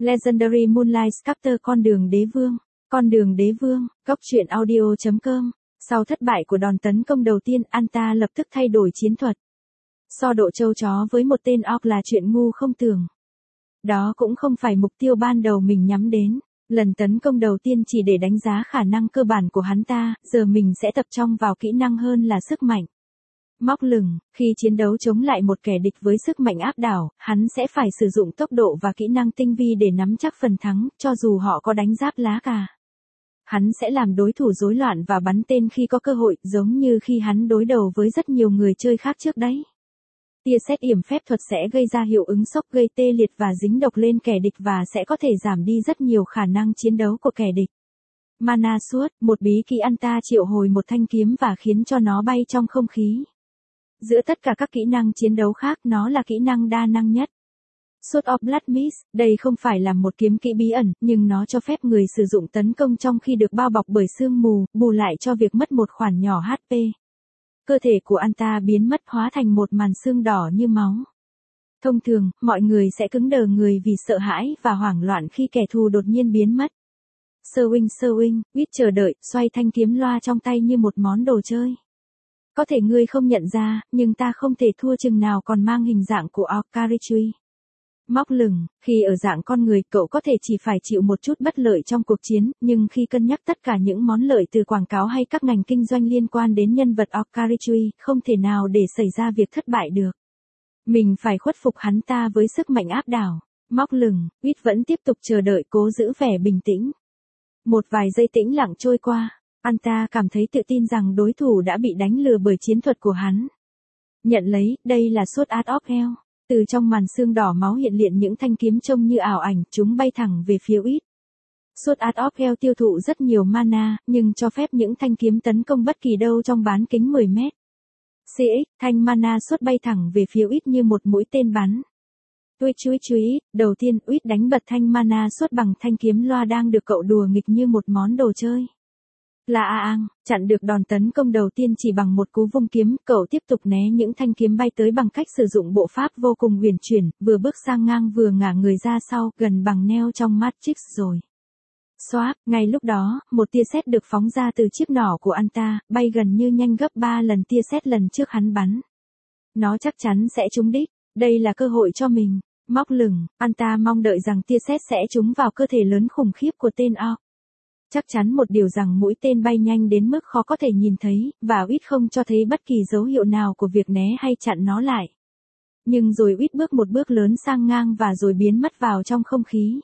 Legendary Moonlight Sculptor Con đường đế vương, góc truyện audio.com. Sau thất bại của đòn tấn công đầu tiên, Anta lập tức thay đổi chiến thuật. So độ trâu chó với một tên orc là chuyện ngu không tưởng. Đó cũng không phải mục tiêu ban đầu mình nhắm đến. Lần tấn công đầu tiên chỉ để đánh giá khả năng cơ bản của hắn ta, giờ mình sẽ tập trung vào kỹ năng hơn là sức mạnh. Móc lửng, khi chiến đấu chống lại một kẻ địch với sức mạnh áp đảo, hắn sẽ phải sử dụng tốc độ và kỹ năng tinh vi để nắm chắc phần thắng, cho dù họ có đánh giáp lá cà. Hắn sẽ làm đối thủ rối loạn và bắn tên khi có cơ hội, giống như khi hắn đối đầu với rất nhiều người chơi khác trước đấy. Tia sét yểm phép thuật sẽ gây ra hiệu ứng sốc, gây tê liệt và dính độc lên kẻ địch và sẽ có thể giảm đi rất nhiều khả năng chiến đấu của kẻ địch. Mana Sword, một bí kỹ Anta triệu hồi một thanh kiếm và khiến cho nó bay trong không khí. Giữa tất cả các kỹ năng chiến đấu khác, nó là kỹ năng đa năng nhất. Sword of Blood Mist, đây không phải là một kiếm kỹ bí ẩn, nhưng nó cho phép người sử dụng tấn công trong khi được bao bọc bởi sương mù, bù lại cho việc mất một khoản nhỏ HP. Cơ thể của Anta biến mất, hóa thành một màn sương đỏ như máu. Thông thường, mọi người sẽ cứng đờ người vì sợ hãi và hoảng loạn khi kẻ thù đột nhiên biến mất. Swing, Wit chờ đợi, xoay thanh kiếm loa trong tay như một món đồ chơi. Có thể ngươi không nhận ra, nhưng ta không thể thua chừng nào còn mang hình dạng của Orc-Carichui. Móc lửng, khi ở dạng con người, cậu có thể chỉ phải chịu một chút bất lợi trong cuộc chiến, nhưng khi cân nhắc tất cả những món lợi từ quảng cáo hay các ngành kinh doanh liên quan đến nhân vật Orc-Carichui, không thể nào để xảy ra việc thất bại được. Mình phải khuất phục hắn ta với sức mạnh áp đảo. Móc lửng, Wit vẫn tiếp tục chờ đợi, cố giữ vẻ bình tĩnh. Một vài giây tĩnh lặng trôi qua. Anta cảm thấy tự tin rằng đối thủ đã bị đánh lừa bởi chiến thuật của hắn. Nhận lấy, đây là Sword Art of Hell. Từ trong màn sương đỏ máu hiện hiện những thanh kiếm trông như ảo ảnh, chúng bay thẳng về phía Wit. Sword Art of Hell tiêu thụ rất nhiều mana, nhưng cho phép những thanh kiếm tấn công bất kỳ đâu trong bán kính 10 mét. CX, thanh mana Sword bay thẳng về phía Wit như một mũi tên bắn. Tweet, đầu tiên Wit đánh bật thanh mana Sword bằng thanh kiếm loa đang được cậu đùa nghịch như một món đồ chơi. Là Aang, chặn được đòn tấn công đầu tiên chỉ bằng một cú vung kiếm, cậu tiếp tục né những thanh kiếm bay tới bằng cách sử dụng bộ pháp vô cùng huyền chuyển, vừa bước sang ngang vừa ngả người ra sau, gần bằng Neo trong Matrix rồi. Xoáp, ngay lúc đó, một tia sét được phóng ra từ chiếc nỏ của Anta, bay gần như nhanh gấp 3 lần tia sét lần trước hắn bắn. Nó chắc chắn sẽ trúng đích, đây là cơ hội cho mình. Móc lửng, Anta mong đợi rằng tia sét sẽ trúng vào cơ thể lớn khủng khiếp của tên orc. Chắc chắn một điều rằng mũi tên bay nhanh đến mức khó có thể nhìn thấy, và Wit không cho thấy bất kỳ dấu hiệu nào của việc né hay chặn nó lại. Nhưng rồi Wit bước một bước lớn sang ngang và rồi biến mất vào trong không khí.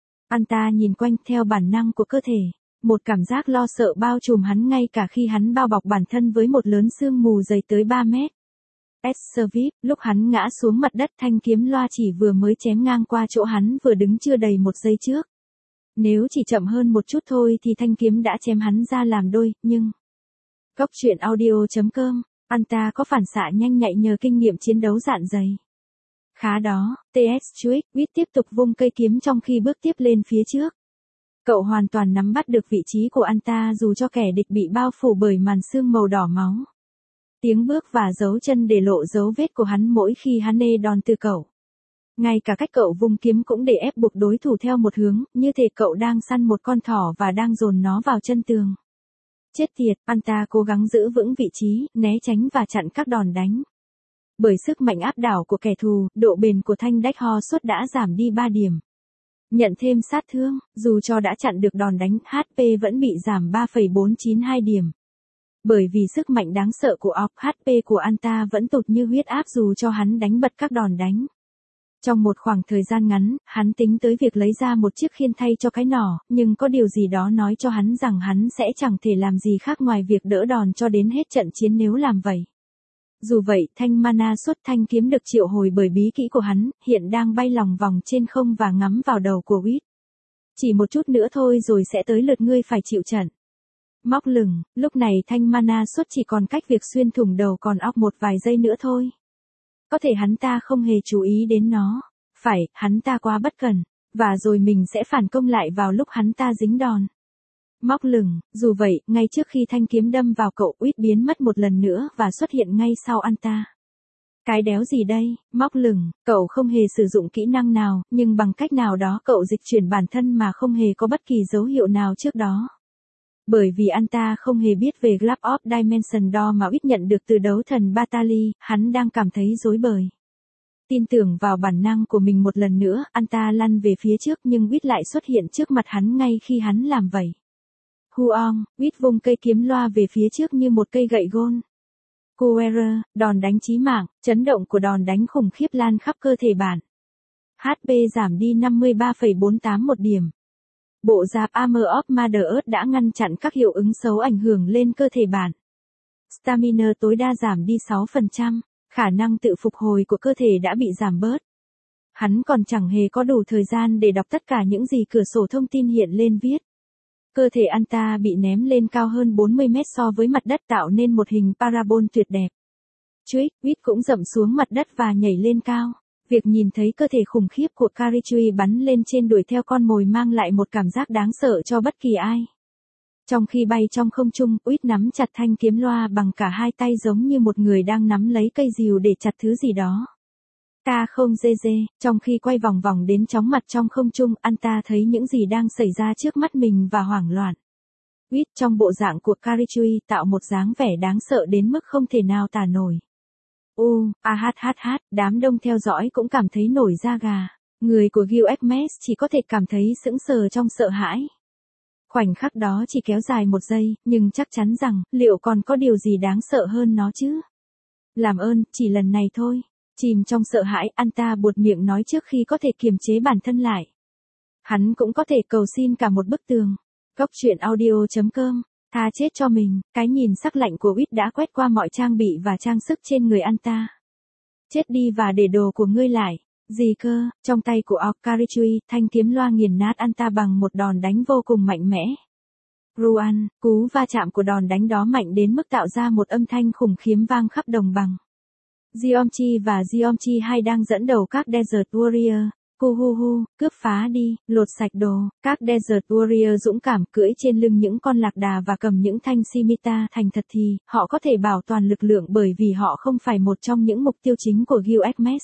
Anta nhìn quanh theo bản năng của cơ thể. Một cảm giác lo sợ bao trùm hắn ngay cả khi hắn bao bọc bản thân với một lớn sương mù dày tới 3 mét. Service, lúc hắn ngã xuống mặt đất, thanh kiếm loa chỉ vừa mới chém ngang qua chỗ hắn vừa đứng chưa đầy một giây trước. Nếu chỉ chậm hơn một chút thôi thì thanh kiếm đã chém hắn ra làm đôi, nhưng... Góc truyện audio.com, Anta có phản xạ nhanh nhạy nhờ kinh nghiệm chiến đấu dạn dày. Khá đó, Wit tiếp tục vung cây kiếm trong khi bước tiếp lên phía trước. Cậu hoàn toàn nắm bắt được vị trí của Anta dù cho kẻ địch bị bao phủ bởi màn sương màu đỏ máu. Tiếng bước và dấu chân để lộ dấu vết của hắn mỗi khi hắn nê đòn từ cậu. Ngay cả cách cậu vung kiếm cũng để ép buộc đối thủ theo một hướng, như thể cậu đang săn một con thỏ và đang dồn nó vào chân tường. Chết tiệt, Anta cố gắng giữ vững vị trí, né tránh và chặn các đòn đánh. Bởi sức mạnh áp đảo của kẻ thù, độ bền của thanh đách ho suốt đã giảm đi 3 điểm. Nhận thêm sát thương, dù cho đã chặn được đòn đánh, HP vẫn bị giảm 3,492 điểm. Bởi vì sức mạnh đáng sợ của orc, HP của Anta vẫn tụt như huyết áp dù cho hắn đánh bật các đòn đánh. Trong một khoảng thời gian ngắn, hắn tính tới việc lấy ra một chiếc khiên thay cho cái nỏ, nhưng có điều gì đó nói cho hắn rằng hắn sẽ chẳng thể làm gì khác ngoài việc đỡ đòn cho đến hết trận chiến nếu làm vậy. Dù vậy, thanh mana xuất thanh kiếm được triệu hồi bởi bí kỹ của hắn, hiện đang bay lòng vòng trên không và ngắm vào đầu của Wit. Chỉ một chút nữa thôi rồi sẽ tới lượt ngươi phải chịu trận. Móc lửng, lúc này thanh mana xuất chỉ còn cách việc xuyên thủng đầu con orc một vài giây nữa thôi. Có thể hắn ta không hề chú ý đến nó. Phải, hắn ta quá bất cẩn. Và rồi mình sẽ phản công lại vào lúc hắn ta dính đòn. Móc lửng, dù vậy, ngay trước khi thanh kiếm đâm vào cậu, Wit biến mất một lần nữa và xuất hiện ngay sau Anta. Cái đéo gì đây, móc lửng, cậu không hề sử dụng kỹ năng nào, nhưng bằng cách nào đó cậu dịch chuyển bản thân mà không hề có bất kỳ dấu hiệu nào trước đó. Bởi vì anh ta không hề biết về Glove of Dimension Door mà Wit nhận được từ đấu thần Batali, hắn đang cảm thấy rối bời. Tin tưởng vào bản năng của mình một lần nữa, anh ta lăn về phía trước nhưng Wit lại xuất hiện trước mặt hắn ngay khi hắn làm vậy. Huong, Wit vung cây kiếm loa về phía trước như một cây gậy gôn. Coerer, đòn đánh chí mạng, chấn động của đòn đánh khủng khiếp lan khắp cơ thể bạn. HP giảm đi 53,481 điểm. Bộ giáp Armor of Mother Earth đã ngăn chặn các hiệu ứng xấu ảnh hưởng lên cơ thể bạn. Stamina tối đa giảm đi 6%, khả năng tự phục hồi của cơ thể đã bị giảm bớt. Hắn còn chẳng hề có đủ thời gian để đọc tất cả những gì cửa sổ thông tin hiện lên viết. Cơ thể anh ta bị ném lên cao hơn 40 mét so với mặt đất tạo nên một hình parabol tuyệt đẹp. Chuích, Wit cũng dậm xuống mặt đất và nhảy lên cao. Việc nhìn thấy cơ thể khủng khiếp của Karichui bắn lên trên đuổi theo con mồi mang lại một cảm giác đáng sợ cho bất kỳ ai. Trong khi bay trong không trung, Wit nắm chặt thanh kiếm loa bằng cả hai tay giống như một người đang nắm lấy cây rìu để chặt thứ gì đó. K0GG, trong khi quay vòng vòng đến chóng mặt trong không trung, anh ta thấy những gì đang xảy ra trước mắt mình và hoảng loạn. Wit trong bộ dạng của Karichui tạo một dáng vẻ đáng sợ đến mức không thể nào tả nổi. Đám đông theo dõi cũng cảm thấy nổi da gà. Người của Gilgamesh chỉ có thể cảm thấy sững sờ trong sợ hãi. Khoảnh khắc đó chỉ kéo dài 1 giây, nhưng chắc chắn rằng, liệu còn có điều gì đáng sợ hơn nó chứ? Làm ơn, chỉ lần này thôi. Chìm trong sợ hãi, anh ta buột miệng nói trước khi có thể kiềm chế bản thân lại. Hắn cũng có thể cầu xin cả một bức tường. Góc truyện audio.com, tha chết cho mình, cái nhìn sắc lạnh của Wit đã quét qua mọi trang bị và trang sức trên người anh ta. Chết đi và để đồ của ngươi lại. Gì cơ, trong tay của Karichui, thanh kiếm loa nghiền nát anh ta bằng một đòn đánh vô cùng mạnh mẽ. Ruan, cú va chạm của đòn đánh đó mạnh đến mức tạo ra một âm thanh khủng khiếm vang khắp đồng bằng. Giomchi và Giomchi 2 đang dẫn đầu các Desert Warrior. Kuhuhu, cướp phá đi, lột sạch đồ. Các Desert Warrior dũng cảm cưỡi trên lưng những con lạc đà và cầm những thanh scimitar. Thành thật thì, họ có thể bảo toàn lực lượng bởi vì họ không phải một trong những mục tiêu chính của Gilgamesh.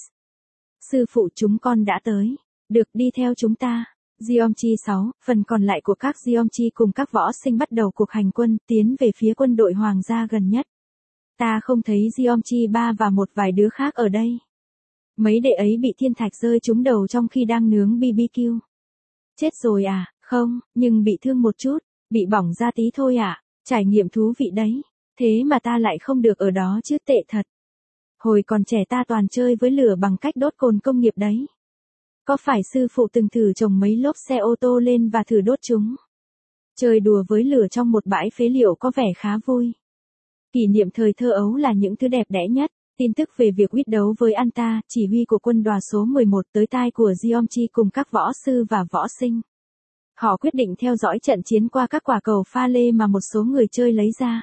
Sư phụ chúng con đã tới. Được, đi theo chúng ta. Giomchi 6, phần còn lại của các Giomchi cùng các võ sinh bắt đầu cuộc hành quân, tiến về phía quân đội hoàng gia gần nhất. Ta không thấy Giomchi 3 và một vài đứa khác ở đây. Mấy đệ ấy bị thiên thạch rơi trúng đầu trong khi đang nướng BBQ. Chết rồi à, không, nhưng bị thương một chút, bị bỏng da tí thôi à, trải nghiệm thú vị đấy. Thế mà ta lại không được ở đó chứ, tệ thật. Hồi còn trẻ ta toàn chơi với lửa bằng cách đốt cồn công nghiệp đấy. Có phải sư phụ từng thử trồng mấy lốp xe ô tô lên và thử đốt chúng? Chơi đùa với lửa trong một bãi phế liệu có vẻ khá vui. Kỷ niệm thời thơ ấu là những thứ đẹp đẽ nhất. Tin tức về việc Wit đấu với anh ta, chỉ huy của quân đoàn số 11 tới tai của Giomchi cùng các võ sư và võ sinh. Họ quyết định theo dõi trận chiến qua các quả cầu pha lê mà một số người chơi lấy ra.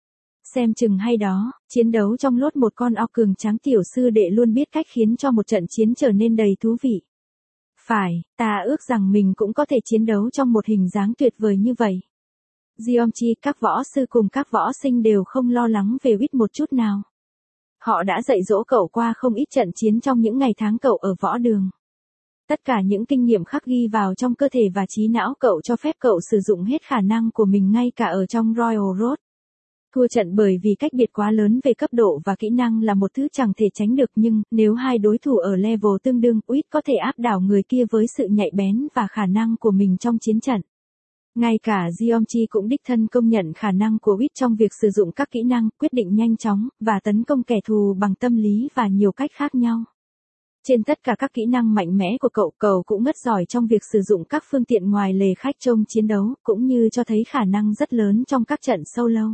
Xem chừng hay đó, chiến đấu trong lốt một con ọc cường tráng, tiểu sư đệ luôn biết cách khiến cho một trận chiến trở nên đầy thú vị. Phải, ta ước rằng mình cũng có thể chiến đấu trong một hình dáng tuyệt vời như vậy. Giomchi, các võ sư cùng các võ sinh đều không lo lắng về Wit một chút nào. Họ đã dạy dỗ cậu qua không ít trận chiến trong những ngày tháng cậu ở võ đường. Tất cả những kinh nghiệm khắc ghi vào trong cơ thể và trí não cậu cho phép cậu sử dụng hết khả năng của mình ngay cả ở trong Royal Road. Thua trận bởi vì cách biệt quá lớn về cấp độ và kỹ năng là một thứ chẳng thể tránh được, nhưng nếu hai đối thủ ở level tương đương, Wit có thể áp đảo người kia với sự nhạy bén và khả năng của mình trong chiến trận. Ngay cả Giomchi cũng đích thân công nhận khả năng của Wit trong việc sử dụng các kỹ năng, quyết định nhanh chóng, và tấn công kẻ thù bằng tâm lý và nhiều cách khác nhau. Trên tất cả các kỹ năng mạnh mẽ của cậu cũng rất giỏi trong việc sử dụng các phương tiện ngoài lề khách trong chiến đấu, cũng như cho thấy khả năng rất lớn trong các trận solo.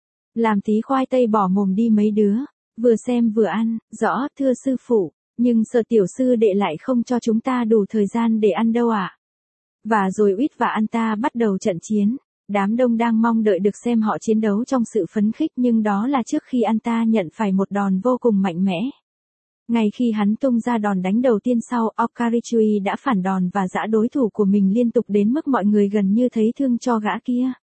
Làm tí khoai tây bỏ mồm đi mấy đứa, vừa xem vừa ăn, rõ, thưa sư phụ, nhưng sợ tiểu sư đệ lại không cho chúng ta đủ thời gian để ăn đâu ạ. Và rồi Wit và anh ta bắt đầu trận chiến. Đám đông đang mong đợi được xem họ chiến đấu trong sự phấn khích, nhưng đó là trước khi anh ta nhận phải một đòn vô cùng mạnh mẽ. Ngay khi hắn tung ra đòn đánh đầu tiên sau, Karichui đã phản đòn và giã đối thủ của mình liên tục đến mức mọi người gần như thấy thương cho gã kia.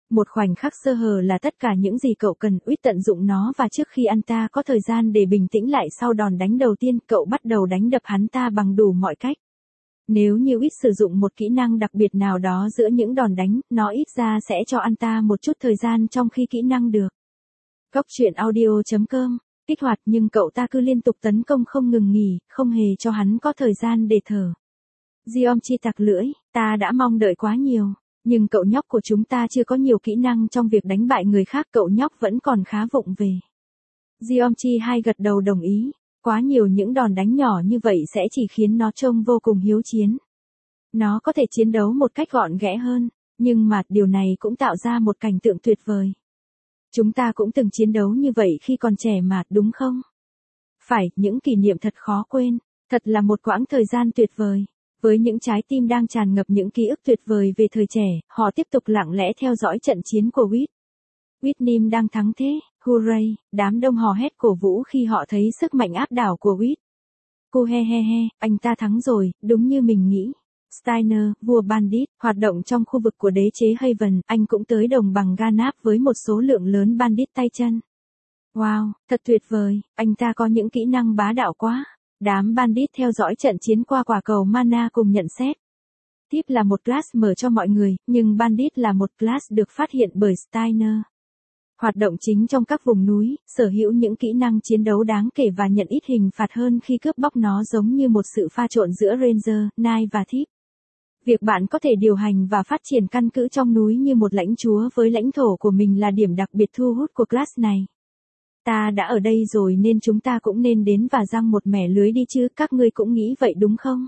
Một khoảnh khắc sơ hở là tất cả những gì cậu cần. Uýt tận dụng nó và trước khi anh ta có thời gian để bình tĩnh lại sau đòn đánh đầu tiên, cậu bắt đầu đánh đập hắn ta bằng đủ mọi cách. Nếu như Uýt sử dụng một kỹ năng đặc biệt nào đó giữa những đòn đánh, nó ít ra sẽ cho anh ta một chút thời gian trong khi kỹ năng được. Góc truyện audio.com kích hoạt, nhưng cậu ta cứ liên tục tấn công không ngừng nghỉ, không hề cho hắn có thời gian để thở. Giomchi tặc lưỡi, ta đã mong đợi quá nhiều. Nhưng cậu nhóc của chúng ta chưa có nhiều kỹ năng trong việc đánh bại người khác, cậu nhóc vẫn còn khá vụng về. Giomchi hai gật đầu đồng ý. Quá nhiều những đòn đánh nhỏ như vậy sẽ chỉ khiến nó trông vô cùng hiếu chiến. Nó có thể chiến đấu một cách gọn ghẽ hơn, nhưng mà điều này cũng tạo ra một cảnh tượng tuyệt vời. Chúng ta cũng từng chiến đấu như vậy khi còn trẻ mà, đúng không? Phải, những kỷ niệm thật khó quên, thật là một quãng thời gian tuyệt vời. Với những trái tim đang tràn ngập những ký ức tuyệt vời về thời trẻ, họ tiếp tục lặng lẽ theo dõi trận chiến của Uýt. Whitnim đang thắng thế, hooray, đám đông hò hét cổ vũ khi họ thấy sức mạnh áp đảo của Uýt. Cô he, anh ta thắng rồi, đúng như mình nghĩ. Steiner, vua bandit, hoạt động trong khu vực của đế chế Haven, anh cũng tới đồng bằng Ganap với một số lượng lớn bandit tay chân. Wow, thật tuyệt vời, anh ta có những kỹ năng bá đạo quá. Đám bandit theo dõi trận chiến qua quả cầu mana cùng nhận xét. Tiếp là một class mở cho mọi người, nhưng bandit là một class được phát hiện bởi Steiner. Hoạt động chính trong các vùng núi, sở hữu những kỹ năng chiến đấu đáng kể và nhận ít hình phạt hơn khi cướp bóc, nó giống như một sự pha trộn giữa Ranger, Knight và Thief. Việc bạn có thể điều hành và phát triển căn cứ trong núi như một lãnh chúa với lãnh thổ của mình là điểm đặc biệt thu hút của class này. Ta đã ở đây rồi nên chúng ta cũng nên đến và giăng một mẻ lưới đi chứ, các ngươi cũng nghĩ vậy đúng không?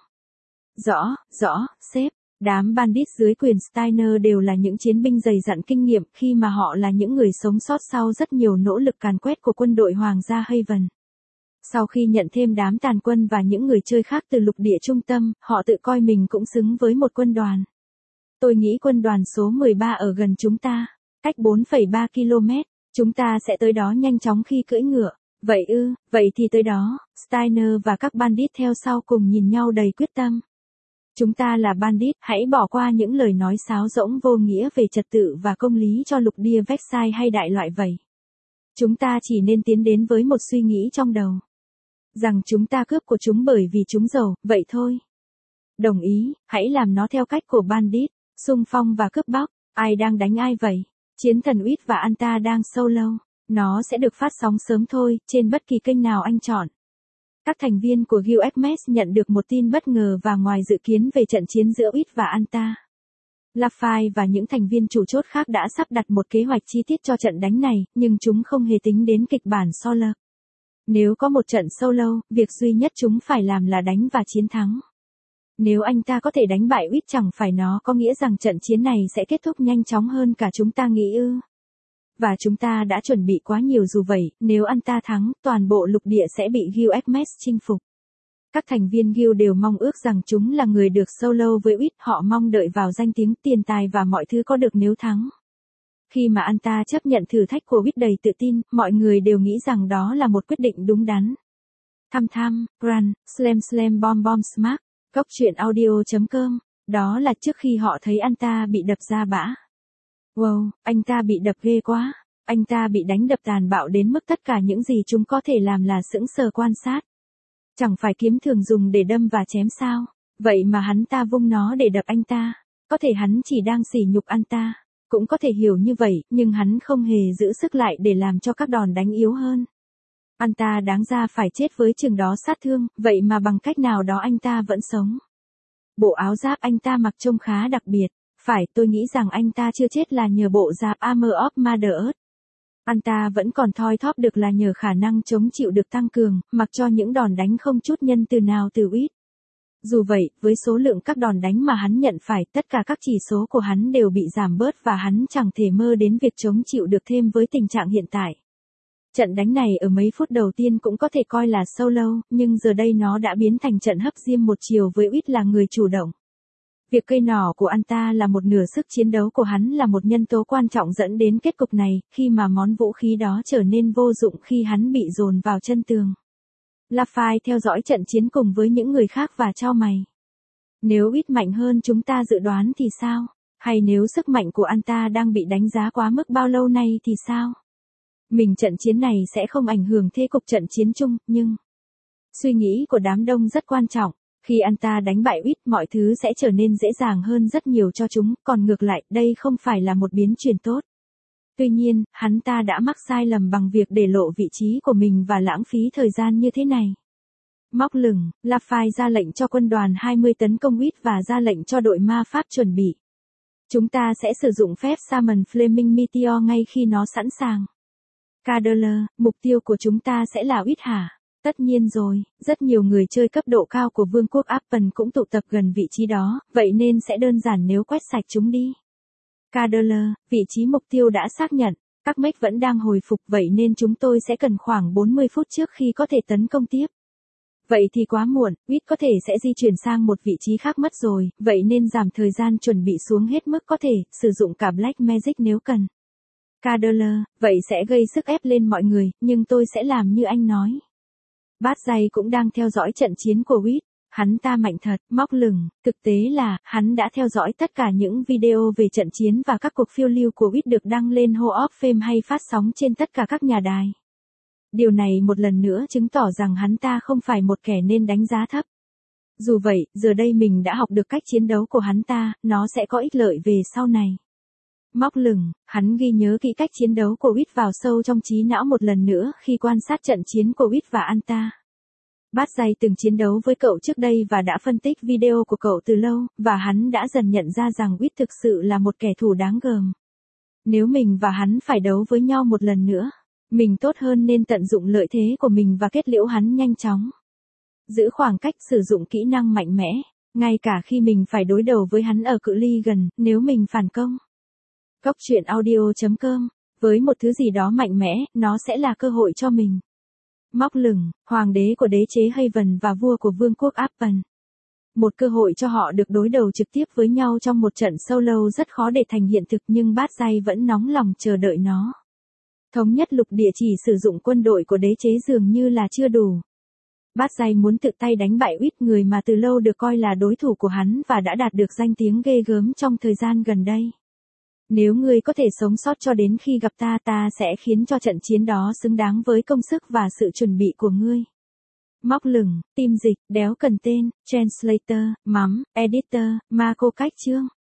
Rõ, sếp. Đám bandit dưới quyền Steiner đều là những chiến binh dày dặn kinh nghiệm khi mà họ là những người sống sót sau rất nhiều nỗ lực càn quét của quân đội Hoàng gia Haven. Sau khi nhận thêm đám tàn quân và những người chơi khác từ lục địa trung tâm, họ tự coi mình cũng xứng với một quân đoàn. Tôi nghĩ quân đoàn số 13 ở gần chúng ta, cách 4,3 km, chúng ta sẽ tới đó nhanh chóng khi cưỡi ngựa. Vậy thì tới đó. Steiner và các bandit theo sau cùng nhìn nhau đầy quyết tâm. Chúng ta là bandit, hãy bỏ qua những lời nói sáo rỗng vô nghĩa về trật tự và công lý cho lục địa Vexai hay đại loại vậy. Chúng ta chỉ nên tiến đến với một suy nghĩ trong đầu. Rằng chúng ta cướp của chúng bởi vì chúng giàu, vậy thôi. Đồng ý, hãy làm nó theo cách của bandit, xung phong và cướp bóc. Ai đang đánh ai vậy? Chiến thần Uýt và Anta đang solo. Nó sẽ được phát sóng sớm thôi, trên bất kỳ kênh nào anh chọn. Các thành viên của Guild Xmas nhận được một tin bất ngờ và ngoài dự kiến về trận chiến giữa Uýt và Anta. Lafai và những thành viên chủ chốt khác đã sắp đặt một kế hoạch chi tiết cho trận đánh này, nhưng chúng không hề tính đến kịch bản solo. Nếu có một trận solo, việc duy nhất chúng phải làm là đánh và chiến thắng. Nếu anh ta có thể đánh bại Uýt, chẳng phải nó có nghĩa rằng trận chiến này sẽ kết thúc nhanh chóng hơn cả chúng ta nghĩ ư? Và chúng ta đã chuẩn bị quá nhiều, dù vậy, nếu anh ta thắng, toàn bộ lục địa sẽ bị Guild Xmas chinh phục. Các thành viên Guild đều mong ước rằng chúng là người được solo với Uýt, họ mong đợi vào danh tiếng, tiền tài và mọi thứ có được nếu thắng. Khi mà anh ta chấp nhận thử thách của Uýt đầy tự tin, mọi người đều nghĩ rằng đó là một quyết định đúng đắn. Tham, run, slam bom smack, góc truyện audio.com, đó là trước khi họ thấy anh ta bị đập ra bã. Wow, anh ta bị đập ghê quá. Anh ta bị đánh đập tàn bạo đến mức tất cả những gì chúng có thể làm là sững sờ quan sát. Chẳng phải kiếm thường dùng để đâm và chém sao? Vậy mà hắn ta vung nó để đập anh ta. Có thể hắn chỉ đang sỉ nhục anh ta. Cũng có thể hiểu như vậy, nhưng hắn không hề giữ sức lại để làm cho các đòn đánh yếu hơn. Anh ta đáng ra phải chết với chừng đó sát thương, vậy mà bằng cách nào đó anh ta vẫn sống. Bộ áo giáp anh ta mặc trông khá đặc biệt. Phải, tôi nghĩ rằng anh ta chưa chết là nhờ bộ giáp Armor of Mother Earth. Anh ta vẫn còn thoi thóp được là nhờ khả năng chống chịu được tăng cường, mặc cho những đòn đánh không chút nhân từ nào từ Uýt. Dù vậy, với số lượng các đòn đánh mà hắn nhận phải, tất cả các chỉ số của hắn đều bị giảm bớt và hắn chẳng thể mơ đến việc chống chịu được thêm với tình trạng hiện tại. Trận đánh này ở mấy phút đầu tiên cũng có thể coi là solo, nhưng giờ đây nó đã biến thành trận hấp diêm một chiều với Uýt là người chủ động. Việc cây nỏ của anh ta là một nửa sức chiến đấu của hắn là một nhân tố quan trọng dẫn đến kết cục này, khi mà món vũ khí đó trở nên vô dụng khi hắn bị dồn vào chân tường. Lafai theo dõi trận chiến cùng với những người khác và chau mày. Nếu Uýt mạnh hơn chúng ta dự đoán thì sao? Hay nếu sức mạnh của Anta đang bị đánh giá quá mức bao lâu nay thì sao? Mình trận chiến này sẽ không ảnh hưởng thế cục trận chiến chung, nhưng suy nghĩ của đám đông rất quan trọng. Khi Anta đánh bại Uýt, mọi thứ sẽ trở nên dễ dàng hơn rất nhiều cho chúng, còn ngược lại, đây không phải là một biến chuyển tốt. Tuy nhiên, hắn ta đã mắc sai lầm bằng việc để lộ vị trí của mình và lãng phí thời gian như thế này. Móc lửng, Lafay ra lệnh cho quân đoàn 20 tấn công Uýt và ra lệnh cho đội ma pháp chuẩn bị. Chúng ta sẽ sử dụng phép Summon Flaming Meteor ngay khi nó sẵn sàng. Cadler, mục tiêu của chúng ta sẽ là Uýt hả? Tất nhiên rồi, rất nhiều người chơi cấp độ cao của Vương quốc Appen cũng tụ tập gần vị trí đó, vậy nên sẽ đơn giản nếu quét sạch chúng đi. Cadler, vị trí mục tiêu đã xác nhận, các mech vẫn đang hồi phục vậy nên chúng tôi sẽ cần khoảng 40 phút trước khi có thể tấn công tiếp. Vậy thì quá muộn, Uýt có thể sẽ di chuyển sang một vị trí khác mất rồi, vậy nên giảm thời gian chuẩn bị xuống hết mức có thể, sử dụng cả Black Magic nếu cần. Cadler, vậy sẽ gây sức ép lên mọi người, nhưng tôi sẽ làm như anh nói. Bát Dày cũng đang theo dõi trận chiến của Uýt. Hắn ta mạnh thật, móc lửng, thực tế là, hắn đã theo dõi tất cả những video về trận chiến và các cuộc phiêu lưu của Uýt được đăng lên Hall of Fame hay phát sóng trên tất cả các nhà đài. Điều này một lần nữa chứng tỏ rằng hắn ta không phải một kẻ nên đánh giá thấp. Dù vậy, giờ đây mình đã học được cách chiến đấu của hắn ta, nó sẽ có ích lợi về sau này. Móc lửng, hắn ghi nhớ kỹ cách chiến đấu của Uýt vào sâu trong trí não một lần nữa khi quan sát trận chiến của Uýt và Anta. Bát Dày từng chiến đấu với cậu trước đây và đã phân tích video của cậu từ lâu, và hắn đã dần nhận ra rằng Uýt thực sự là một kẻ thù đáng gờm. Nếu mình và hắn phải đấu với nhau một lần nữa, mình tốt hơn nên tận dụng lợi thế của mình và kết liễu hắn nhanh chóng. Giữ khoảng cách, sử dụng kỹ năng mạnh mẽ, ngay cả khi mình phải đối đầu với hắn ở cự ly gần, nếu mình phản công. Góc truyện audio.com, với một thứ gì đó mạnh mẽ, nó sẽ là cơ hội cho mình. Móc lửng, hoàng đế của đế chế Haven và vua của vương quốc Appen. Một cơ hội cho họ được đối đầu trực tiếp với nhau trong một trận solo rất khó để thành hiện thực, nhưng Bát Dày vẫn nóng lòng chờ đợi nó. Thống nhất lục địa chỉ sử dụng quân đội của đế chế dường như là chưa đủ. Bát Dày muốn tự tay đánh bại Uýt, người mà từ lâu được coi là đối thủ của hắn và đã đạt được danh tiếng ghê gớm trong thời gian gần đây. Nếu ngươi có thể sống sót cho đến khi gặp ta, ta sẽ khiến cho trận chiến đó xứng đáng với công sức và sự chuẩn bị của ngươi. Móc lửng, tim dịch, đéo cần tên, translator, mắm, editor, Marco cách chương.